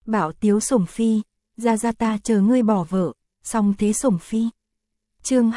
Bảo tiếu sủng phi, ra ta chờ ngươi bỏ vợ, xong thế sủng phi. Chương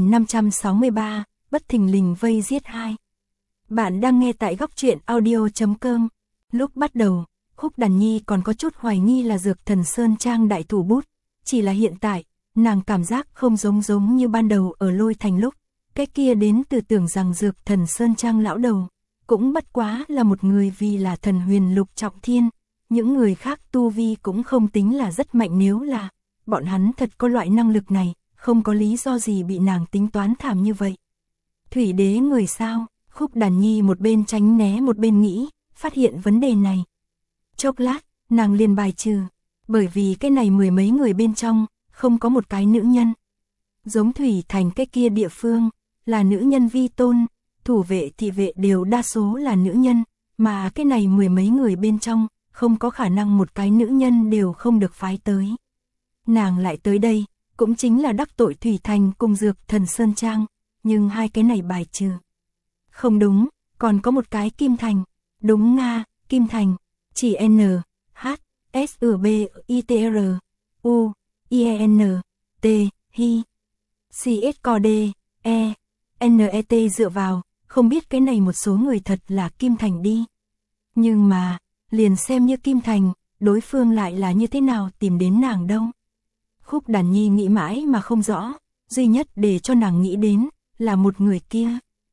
2563, bất thình lình vây giết 2. Bạn đang nghe tại góc truyện audio.com. Lúc bắt đầu, Khúc Đàn Nhi còn có chút hoài nghi là Dược Thần Sơn Trang đại thủ bút, chỉ là hiện tại, nàng cảm giác không giống như ban đầu ở Lôi Thành lúc, cái kia đến từ tưởng rằng Dược Thần Sơn Trang lão đầu, cũng bất quá là một người vì là thần huyền lục trọng thiên, những người khác tu vi cũng không tính là rất mạnh, nếu là bọn hắn thật có loại năng lực này, không có lý do gì bị nàng tính toán thảm như vậy. Thủy đế người sao? Khúc Đàn Nhi một bên tránh né một bên nghĩ, phát hiện vấn đề này. Chốc lát, nàng liền bài trừ, bởi vì cái này mười mấy người bên trong, không có một cái nữ nhân. Giống Thủy Thành cái kia địa phương, là nữ nhân vi tôn, thủ vệ thị vệ đều đa số là nữ nhân, mà cái này mười mấy người bên trong, không có khả năng một cái nữ nhân đều không được phái tới. Nàng lại tới đây, cũng chính là đắc tội Thủy Thành cùng Dược Thần Sơn Trang, nhưng hai cái này bài trừ. Không đúng, còn có một cái Kim Thành, đúng Nga, Kim Thành, chỉ N, H, S, B, I, T, R, U, I, E, N, T, Hi, C, S, C, D, E, N, E, T dựa vào, không biết cái này một số người thật là Kim Thành đi. Nhưng mà, liền xem như Kim Thành, đối phương lại là như thế nào tìm đến nàng đâu. Khúc Đàn Nhi nghĩ mãi mà không rõ, duy nhất để cho nàng nghĩ đến, là một người kia.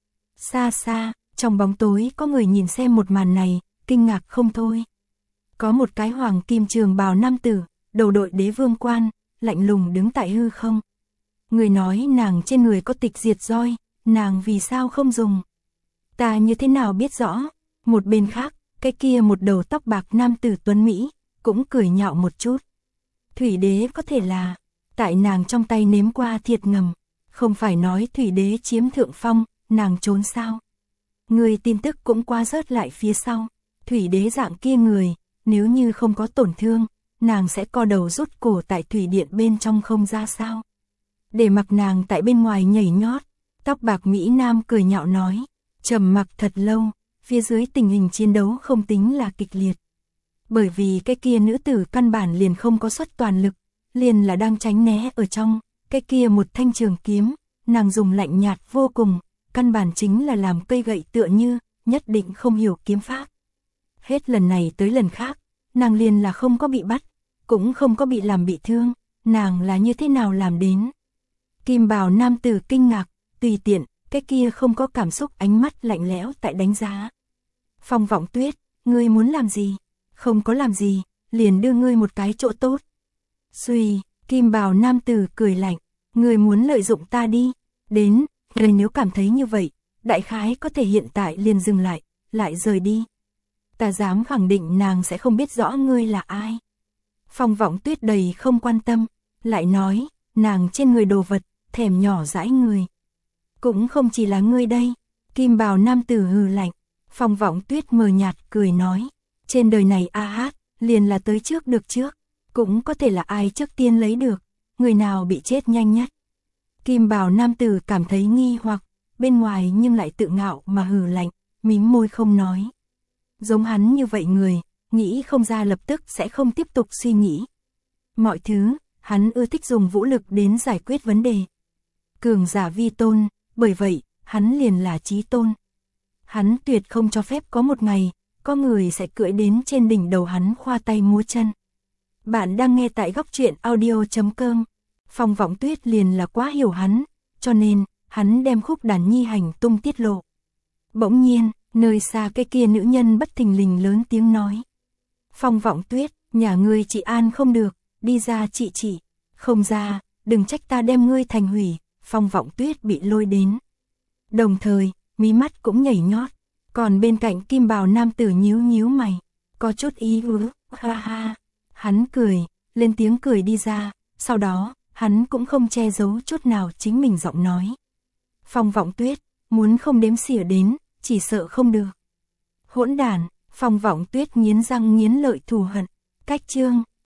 Xa xa, trong bóng tối có người nhìn xem một màn này, kinh ngạc không thôi. Có một cái hoàng kim trường bào nam tử, đầu đội đế vương quan, lạnh lùng đứng tại hư không. Người nói nàng trên người có tịch diệt roi, nàng vì sao không dùng? Ta như thế nào biết rõ? Một bên khác, cái kia một đầu tóc bạc nam tử tuấn Mỹ, cũng cười nhạo một chút. Thủy đế có thể là, tại nàng trong tay nếm qua thiệt ngầm, không phải nói Thủy đế chiếm thượng phong, nàng trốn sao? Người tin tức cũng qua rớt lại phía sau, Thủy đế dạng kia người, nếu như không có tổn thương, nàng sẽ co đầu rút cổ tại thủy điện bên trong không ra sao? Để mặc nàng tại bên ngoài nhảy nhót, tóc bạc Mỹ Nam cười nhạo nói, trầm mặc thật lâu, phía dưới tình hình chiến đấu không tính là kịch liệt. Bởi vì cái kia nữ tử căn bản liền không có xuất toàn lực, liền là đang tránh né ở trong, cái kia một thanh trường kiếm, nàng dùng lạnh nhạt vô cùng, căn bản chính là làm cây gậy tựa như, nhất định không hiểu kiếm pháp. Hết lần này tới lần khác, nàng liền là không có bị bắt, cũng không có bị làm bị thương, nàng là như thế nào làm đến. Kim bào nam tử kinh ngạc, tùy tiện, cái kia không có cảm xúc ánh mắt lạnh lẽo tại đánh giá. Phong Vọng Tuyết, ngươi muốn làm gì? Không có làm gì, liền đưa ngươi một cái chỗ tốt. Xuy, kim bào nam tử cười lạnh, ngươi muốn lợi dụng ta đi, đến, ngươi nếu cảm thấy như vậy, đại khái có thể hiện tại liền dừng lại rời đi. Ta dám khẳng định nàng sẽ không biết rõ ngươi là ai. Phong Vọng Tuyết đầy không quan tâm, lại nói, nàng trên người đồ vật, thèm nhỏ dãi người. Cũng không chỉ là ngươi đây, kim bào nam tử hừ lạnh. Phong Vọng Tuyết mờ nhạt cười nói, trên đời này a hát, liền là tới trước được trước, cũng có thể là ai trước tiên lấy được, người nào bị chết nhanh nhất. Kim bào nam tử cảm thấy nghi hoặc, bên ngoài nhưng lại tự ngạo mà hừ lạnh, mím môi không nói. Giống hắn như vậy người, nghĩ không ra lập tức sẽ không tiếp tục suy nghĩ. Mọi thứ, hắn ưa thích dùng vũ lực đến giải quyết vấn đề. Cường giả vi tôn, bởi vậy, hắn liền là chí tôn. Hắn tuyệt không cho phép có một ngày, có người sẽ cưỡi đến trên đỉnh đầu hắn khoa tay múa chân. Bạn đang nghe tại góc truyện audio.com. Phong Vọng Tuyết liền là quá hiểu hắn, cho nên, hắn đem Khúc Đàn Nhi hành tung tiết lộ. Bỗng nhiên, nơi xa cái kia nữ nhân bất thình lình lớn tiếng nói. Phong Vọng Tuyết, nhà ngươi chị an không được, đi ra chị. Không ra, đừng trách ta đem ngươi thành hủy. Phong Vọng Tuyết bị lôi đến. Đồng thời, mí mắt cũng nhảy nhót, còn bên cạnh kim bào nam tử nhíu mày, có chút ý ứ, ha ha. Hắn cười, lên tiếng cười đi ra, sau đó, hắn cũng không che giấu chút nào chính mình giọng nói. Phong Vọng Tuyết, muốn không đếm xỉa đến, chỉ sợ không được. Hỗn đản, Phong Vọng Tuyết nghiến răng nghiến lợi thù hận, cách chương.